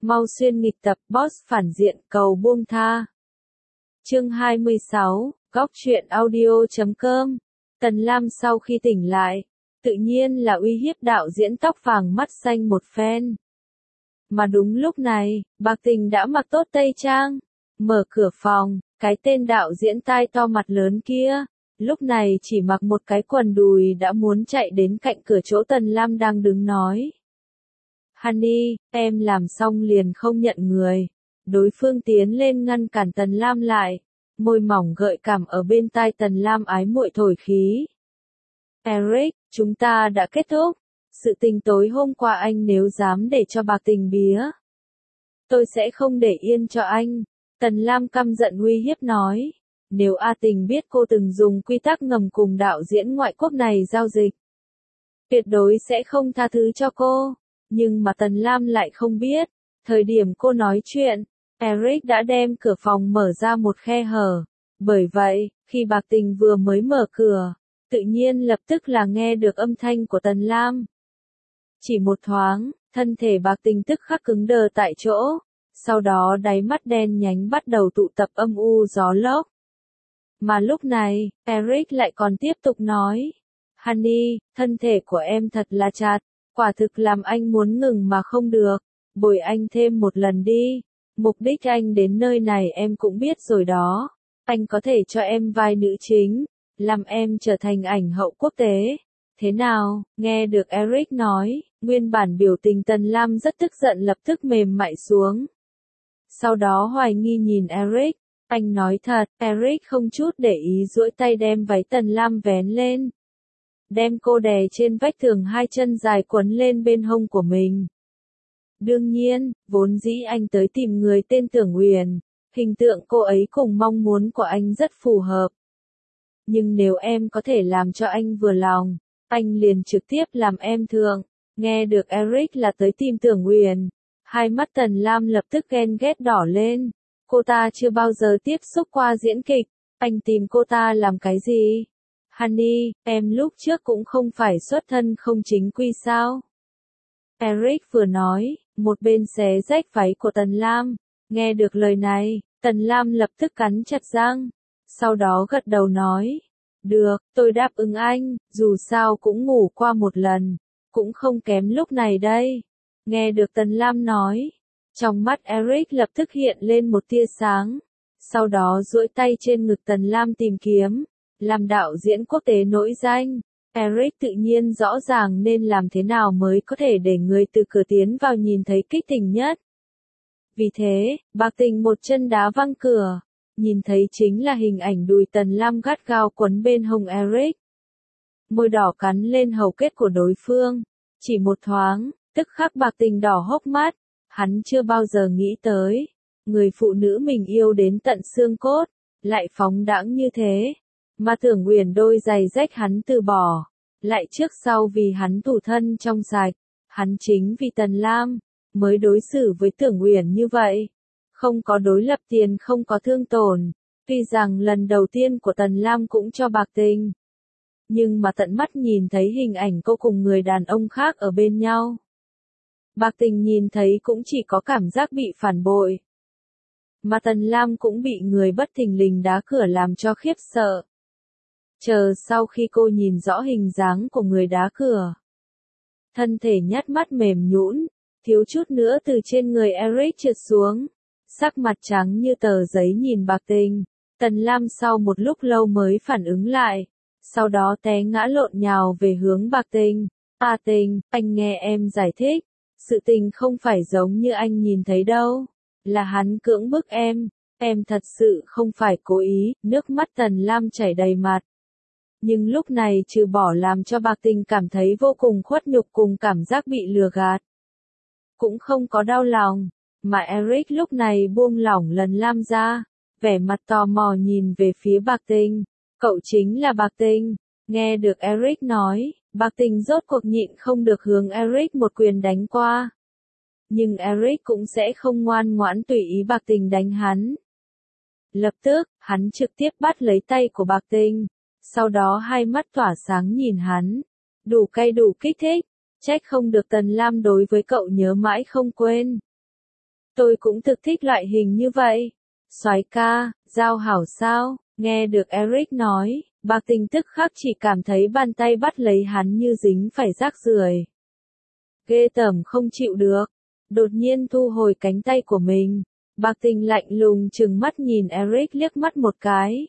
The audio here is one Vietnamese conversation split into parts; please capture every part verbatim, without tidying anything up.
Mau xuyên nghịch tập, boss phản diện, cầu buông tha. Chương hai mươi sáu, góc truyện audio chấm com. Tần Lam sau khi tỉnh lại, tự nhiên là uy hiếp đạo diễn tóc vàng mắt xanh một phen. Mà đúng lúc này, Bạc Tình đã mặc tốt tây trang, mở cửa phòng, cái tên đạo diễn tai to mặt lớn kia, lúc này chỉ mặc một cái quần đùi đã muốn chạy đến cạnh cửa chỗ Tần Lam đang đứng nói. Honey, em làm xong liền không nhận người. Đối phương tiến lên ngăn cản Tần Lam lại, môi mỏng gợi cảm ở bên tai Tần Lam ái muội thổi khí. Eric, chúng ta đã kết thúc. Sự tình tối hôm qua anh nếu dám để cho Bạc Tình bía, tôi sẽ không để yên cho anh. Tần Lam căm giận uy hiếp nói. Nếu A Tình biết cô từng dùng quy tắc ngầm cùng đạo diễn ngoại quốc này giao dịch, tuyệt đối sẽ không tha thứ cho cô. Nhưng mà Tần Lam lại không biết, thời điểm cô nói chuyện, Eric đã đem cửa phòng mở ra một khe hở. Bởi vậy, khi Bạc Tình vừa mới mở cửa, tự nhiên lập tức là nghe được âm thanh của Tần Lam. Chỉ một thoáng, thân thể Bạc Tình tức khắc cứng đờ tại chỗ, sau đó đáy mắt đen nhánh bắt đầu tụ tập âm u gió lốc. Mà lúc này, Eric lại còn tiếp tục nói, Honey, thân thể của em thật là chặt, quả thực làm anh muốn ngừng mà không được, bồi anh thêm một lần đi, mục đích anh đến nơi này em cũng biết rồi đó, anh có thể cho em vai nữ chính, làm em trở thành ảnh hậu quốc tế. Thế nào, nghe được Eric nói, nguyên bản biểu tình Tần Lam rất tức giận lập tức mềm mại xuống. Sau đó hoài nghi nhìn Eric, anh nói thật, Eric không chút để ý duỗi tay đem váy Tần Lam vén lên. Đem cô đè trên vách tường hai chân dài quấn lên bên hông của mình. Đương nhiên, vốn dĩ anh tới tìm người tên Tưởng Uyển, hình tượng cô ấy cùng mong muốn của anh rất phù hợp. Nhưng nếu em có thể làm cho anh vừa lòng, anh liền trực tiếp làm em thượng. Nghe được Eric là tới tìm Tưởng Uyển, hai mắt Tần Lam lập tức ghen ghét đỏ lên. Cô ta chưa bao giờ tiếp xúc qua diễn kịch, anh tìm cô ta làm cái gì? Honey, em lúc trước cũng không phải xuất thân không chính quy sao? Eric vừa nói, một bên xé rách váy của Tần Lam. Nghe được lời này, Tần Lam lập tức cắn chặt răng. Sau đó gật đầu nói. Được, tôi đáp ứng anh, dù sao cũng ngủ qua một lần, cũng không kém lúc này đây. Nghe được Tần Lam nói, trong mắt Eric lập tức hiện lên một tia sáng. Sau đó duỗi tay trên ngực Tần Lam tìm kiếm. Làm đạo diễn quốc tế nổi danh, Eric tự nhiên rõ ràng nên làm thế nào mới có thể để người từ cửa tiến vào nhìn thấy kích tình nhất. Vì thế, Bạc Tình một chân đá văng cửa, nhìn thấy chính là hình ảnh đùi Tần Lam gắt gao quấn bên hông Eric. Môi đỏ cắn lên hầu kết của đối phương, chỉ một thoáng, tức khắc Bạc Tình đỏ hốc mắt, hắn chưa bao giờ nghĩ tới, người phụ nữ mình yêu đến tận xương cốt, lại phóng đãng như thế. Mà Tưởng Uyển đôi giày rách hắn từ bỏ, lại trước sau vì hắn thủ thân trong sạch, hắn chính vì Tần Lam, mới đối xử với Tưởng Uyển như vậy. Không có đối lập tiền không có thương tổn, tuy rằng lần đầu tiên của Tần Lam cũng cho Bạc Tình. Nhưng mà tận mắt nhìn thấy hình ảnh cô cùng người đàn ông khác ở bên nhau. Bạc Tình nhìn thấy cũng chỉ có cảm giác bị phản bội. Mà Tần Lam cũng bị người bất thình lình đá cửa làm cho khiếp sợ. Chờ sau khi cô nhìn rõ hình dáng của người đá cửa, thân thể nhát mắt mềm nhũn, thiếu chút nữa từ trên người Eric trượt xuống, sắc mặt trắng như tờ giấy nhìn Bạc Tình. Tần Lam sau một lúc lâu mới phản ứng lại, sau đó té ngã lộn nhào về hướng Bạc Tình. A Tình, anh nghe em giải thích, sự tình không phải giống như anh nhìn thấy đâu, là hắn cưỡng bức em, em thật sự không phải cố ý. Nước mắt Tần Lam chảy đầy mặt. Nhưng lúc này trừ bỏ làm cho Bạc Tình cảm thấy vô cùng khuất nhục cùng cảm giác bị lừa gạt, cũng không có đau lòng, mà Eric lúc này buông lỏng lần Lam ra, vẻ mặt tò mò nhìn về phía Bạc Tình. Cậu chính là Bạc Tình. Nghe được Eric nói, Bạc Tình rốt cuộc nhịn không được hướng Eric một quyền đánh qua. Nhưng Eric cũng sẽ không ngoan ngoãn tùy ý Bạc Tình đánh hắn. Lập tức, hắn trực tiếp bắt lấy tay của Bạc Tình. Sau đó hai mắt tỏa sáng nhìn hắn. Đủ cay đủ kích thích. Trách không được Tần Lam đối với cậu nhớ mãi không quên. Tôi cũng thực thích loại hình như vậy. Soái ca, giao hảo sao? Nghe được Eric nói, Bạc Tình tức khắc chỉ cảm thấy bàn tay bắt lấy hắn như dính phải rác rưởi. Ghê tởm không chịu được. Đột nhiên thu hồi cánh tay của mình. Bạc Tình lạnh lùng trừng mắt nhìn Eric liếc mắt một cái.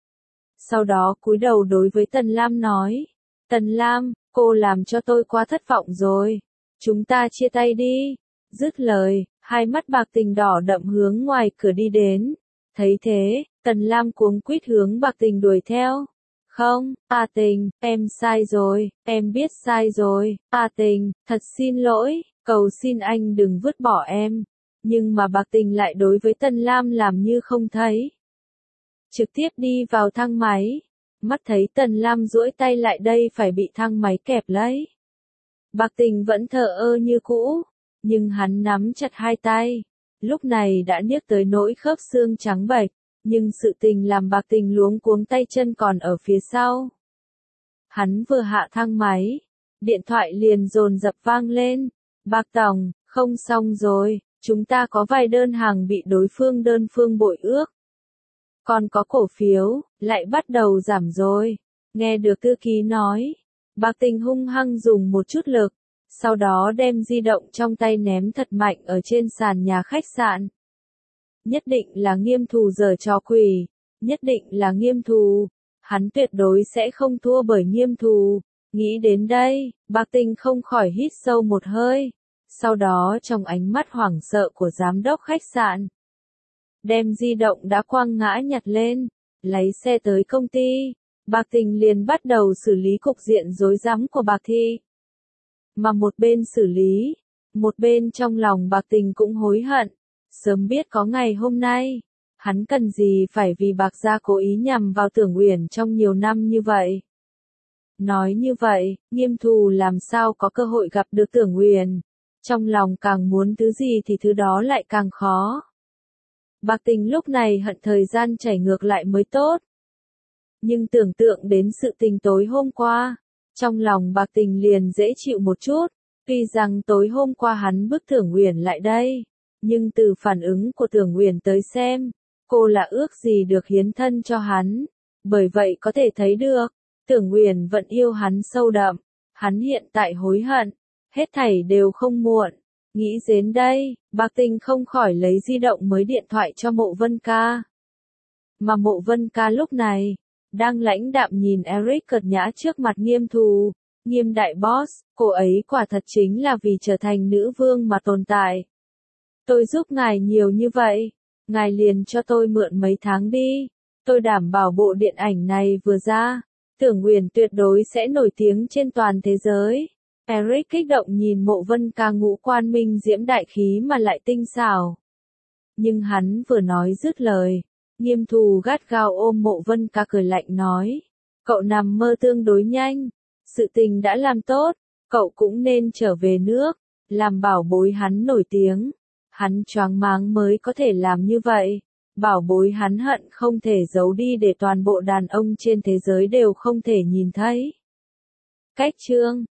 Sau đó cúi đầu đối với Tần Lam nói. Tần Lam, cô làm cho tôi quá thất vọng rồi. Chúng ta chia tay đi. Dứt lời, hai mắt Bạc Tình đỏ đậm hướng ngoài cửa đi đến. Thấy thế, Tần Lam cuống quýt hướng Bạc Tình đuổi theo. Không, A Tình, em sai rồi, em biết sai rồi, A Tình, thật xin lỗi, cầu xin anh đừng vứt bỏ em. Nhưng mà Bạc Tình lại đối với Tần Lam làm như không thấy. Trực tiếp đi vào thang máy. Mắt thấy Tần Lam duỗi tay lại đây phải bị thang máy kẹp lấy. Bạc Tình vẫn thờ ơ như cũ, nhưng hắn nắm chặt hai tay. Lúc này đã niếc tới nỗi khớp xương trắng bệch, nhưng sự tình làm Bạc Tình luống cuống tay chân còn ở phía sau. Hắn vừa hạ thang máy, điện thoại liền dồn dập vang lên. Bạc Tổng, không xong rồi, chúng ta có vài đơn hàng bị đối phương đơn phương bội ước. Còn có cổ phiếu, lại bắt đầu giảm rồi. Nghe được thư ký nói, Bạc Tình hung hăng dùng một chút lực, sau đó đem di động trong tay ném thật mạnh ở trên sàn nhà khách sạn. Nhất định là Nghiêm Thù giở trò quỷ, nhất định là Nghiêm Thù, hắn tuyệt đối sẽ không thua bởi Nghiêm Thù. Nghĩ đến đây, Bạc Tình không khỏi hít sâu một hơi, sau đó trong ánh mắt hoảng sợ của giám đốc khách sạn, đem di động đã quăng ngã nhặt lên, lấy xe tới công ty. Bạc Tình liền bắt đầu xử lý cục diện rối rắm của Bạc Thị. Mà một bên xử lý, một bên trong lòng Bạc Tình cũng hối hận. Sớm biết có ngày hôm nay, hắn cần gì phải vì Bạc gia cố ý nhằm vào Tưởng Uyển trong nhiều năm như vậy. Nói như vậy, Nghiêm Thù làm sao có cơ hội gặp được Tưởng Uyển. Trong lòng càng muốn thứ gì thì thứ đó lại càng khó. Bạc Tình lúc này hận thời gian chảy ngược lại mới tốt. Nhưng tưởng tượng đến sự tình tối hôm qua, trong lòng Bạc Tình liền dễ chịu một chút. Tuy rằng tối hôm qua hắn bức Tưởng Uyển lại đây, nhưng từ phản ứng của Tưởng Uyển tới xem, cô là ước gì được hiến thân cho hắn. Bởi vậy có thể thấy được, Tưởng Uyển vẫn yêu hắn sâu đậm. Hắn hiện tại hối hận, hết thảy đều không muộn. Nghĩ đến đây, Bạc Tình không khỏi lấy di động mới điện thoại cho Mộ Vân Ca. Mà Mộ Vân Ca lúc này, đang lãnh đạm nhìn Eric cợt nhã trước mặt Nghiêm Thù. Nghiêm đại boss, cô ấy quả thật chính là vì trở thành nữ vương mà tồn tại. Tôi giúp ngài nhiều như vậy, ngài liền cho tôi mượn mấy tháng đi. Tôi đảm bảo bộ điện ảnh này vừa ra, Tưởng Uyển tuyệt đối sẽ nổi tiếng trên toàn thế giới. Eric kích động nhìn Mộ Vân Ca ngũ quan minh diễm đại khí mà lại tinh xảo. Nhưng hắn vừa nói dứt lời, Nghiêm Thù gắt gao ôm Mộ Vân Ca cười lạnh nói. Cậu nằm mơ tương đối nhanh, sự tình đã làm tốt, cậu cũng nên trở về nước, làm bảo bối hắn nổi tiếng. Hắn choáng máng mới có thể làm như vậy. Bảo bối hắn hận không thể giấu đi để toàn bộ đàn ông trên thế giới đều không thể nhìn thấy. Cách chương